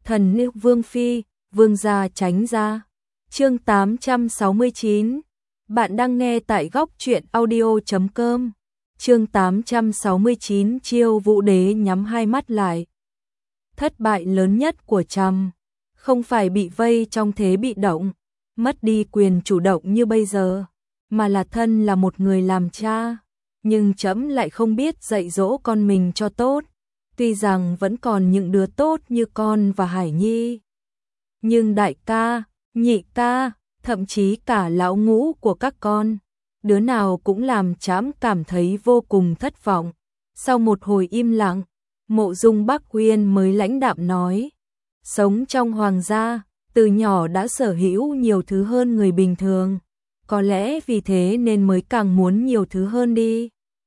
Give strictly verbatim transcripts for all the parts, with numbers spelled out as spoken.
Thần nữ Vương Phi, Vương gia tránh ra. Chương tám trăm sáu mươi chín. Bạn đang nghe tại góc truyện audio chấm com. Chương tám trăm sáu mươi chín. Chiêu Vũ Đế nhắm hai mắt lại. Thất bại lớn nhất của Trâm không phải bị vây trong thế bị động, mất đi quyền chủ động như bây giờ, mà là thân là một người làm cha, nhưng Trẫm lại không biết dạy dỗ con mình cho tốt. Tuy rằng vẫn còn những đứa tốt như con và Hải Nhi, nhưng đại ca, nhị ca, thậm chí cả lão ngũ của các con, đứa nào cũng làm Trẫm cảm thấy vô cùng thất vọng. Sau một hồi im lặng, Mộ Dung Bắc Uyên mới lãnh đạm nói, sống trong hoàng gia, từ nhỏ đã sở hữu nhiều thứ hơn người bình thường, có lẽ vì thế nên mới càng muốn nhiều thứ hơn đi.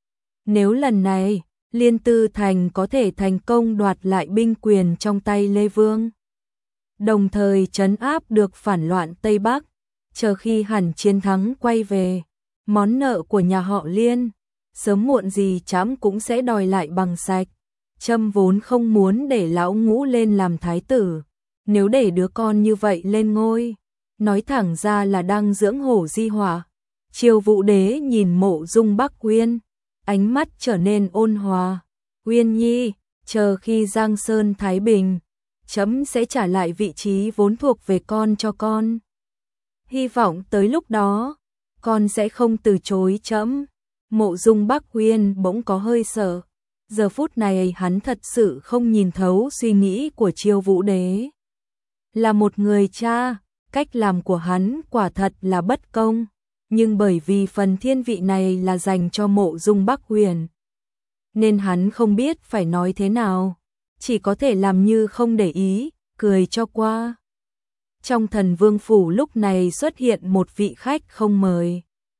Nếu lần này, Liên Tư Thành có thể thành công đoạt lại binh quyền trong tay Lê Vương, đồng thời trấn áp được phản loạn Tây Bắc, chờ khi hẳn chiến thắng quay về, món nợ của nhà họ Liên, sớm muộn gì Trẫm cũng sẽ đòi lại bằng sạch. Trâm vốn không muốn để lão ngũ lên làm thái tử, nếu để đứa con như vậy lên ngôi, nói thẳng ra là đang dưỡng hổ di hỏa. Chiêu Vũ Đế nhìn Mộ Dung Bắc Uyên, ánh mắt trở nên ôn hòa. Uyên Nhi, chờ khi Giang Sơn thái bình, Trẫm sẽ trả lại vị trí vốn thuộc về con cho con. Hy vọng tới lúc đó, con sẽ không từ chối Trẫm. Mộ Dung Bắc Uyên bỗng có hơi sợ. Giờ phút này hắn thật sự không nhìn thấu suy nghĩ của Chiêu Vũ Đế. Là một người cha, cách làm của hắn quả thật là bất công, nhưng bởi vì phần thiên vị này là dành cho Mộ Dung Bắc Uyên, nên hắn không biết phải nói thế nào, chỉ có thể làm như không để ý, cười cho qua. Trong Thần Vương phủ lúc này xuất hiện một vị khách không mời.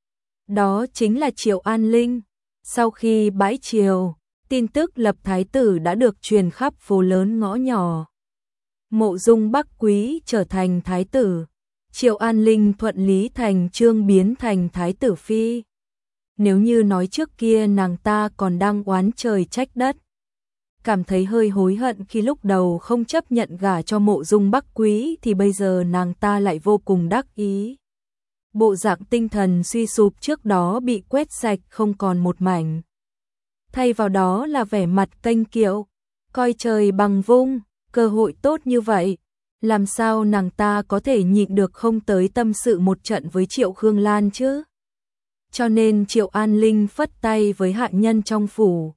Đó chính là Triệu An Linh. Sau khi bãi triều, tin tức lập thái tử đã được truyền khắp phố lớn ngõ nhỏ. Mộ Dung Bắc Quý trở thành thái tử, Triệu An Linh thuận lý thành chương biến thành thái tử phi. Nếu như nói trước kia nàng ta còn đang oán trời trách đất, cảm thấy hơi hối hận khi lúc đầu không chấp nhận gả cho Mộ Dung Bắc Quý, thì bây giờ nàng ta lại vô cùng đắc ý. Bộ dạng tinh thần suy sụp trước đó bị quét sạch không còn một mảnh. Thay vào đó là vẻ mặt kênh kiệu, coi trời bằng vung. Cơ hội tốt như vậy, làm sao nàng ta có thể nhịn được không tới tâm sự một trận với Triệu Khương Lan chứ? Cho nên Triệu An Linh phất tay với hạ nhân trong phủ.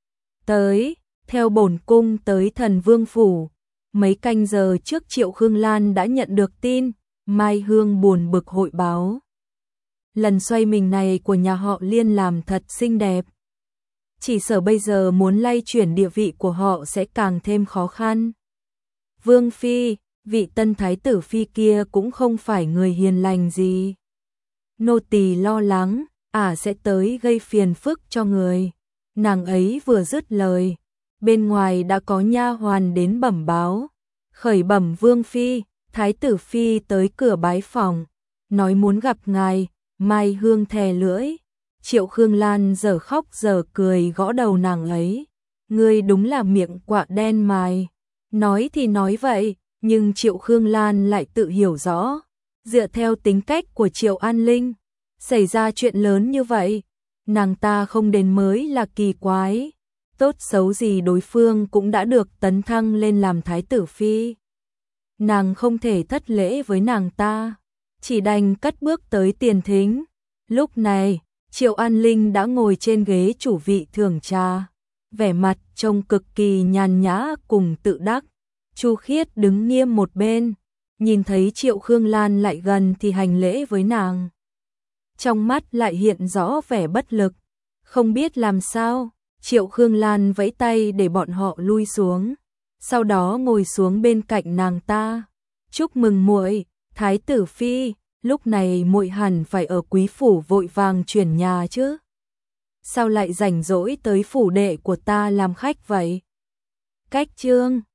Tới, theo bổn cung tới Thần Vương phủ. Mấy canh giờ trước Triệu Khương Lan đã nhận được tin, Mai Hương buồn bực hội báo. Lần xoay mình này của nhà họ Liên làm thật xinh đẹp. Chỉ sợ bây giờ muốn lay chuyển địa vị của họ sẽ càng thêm khó khăn. Vương Phi, vị tân thái tử Phi kia cũng không phải người hiền lành gì. Nô tỳ lo lắng, ả à sẽ tới gây phiền phức cho người. Nàng ấy vừa dứt lời, bên ngoài đã có nha hoàn đến bẩm báo. Khởi bẩm Vương Phi, thái tử Phi tới cửa bái phòng, nói muốn gặp ngài. Mai Hương thè lưỡi. Triệu Khương Lan giờ khóc giờ cười gõ đầu nàng ấy. Ngươi đúng là miệng quạ đen mài. Nói thì nói vậy, nhưng Triệu Khương Lan lại tự hiểu rõ. Dựa theo tính cách của Triệu An Linh, xảy ra chuyện lớn như vậy, nàng ta không đến mới là kỳ quái. Tốt xấu gì đối phương cũng đã được tấn thăng lên làm thái tử phi. Nàng không thể thất lễ với nàng ta, chỉ đành cất bước tới tiền thính. Lúc này, Triệu An Linh đã ngồi trên ghế chủ vị thưởng trà, vẻ mặt trông cực kỳ nhàn nhã cùng tự đắc. Chu Khiết đứng nghiêm một bên, nhìn thấy Triệu Khương Lan lại gần thì hành lễ với nàng. Trong mắt lại hiện rõ vẻ bất lực, không biết làm sao. Triệu Khương Lan vẫy tay để bọn họ lui xuống, sau đó ngồi xuống bên cạnh nàng ta. Chúc mừng muội, thái tử phi, lúc này muội hẳn phải ở quý phủ vội vàng chuyển nhà chứ. Sao lại rảnh rỗi tới phủ đệ của ta làm khách vậy? Cách chương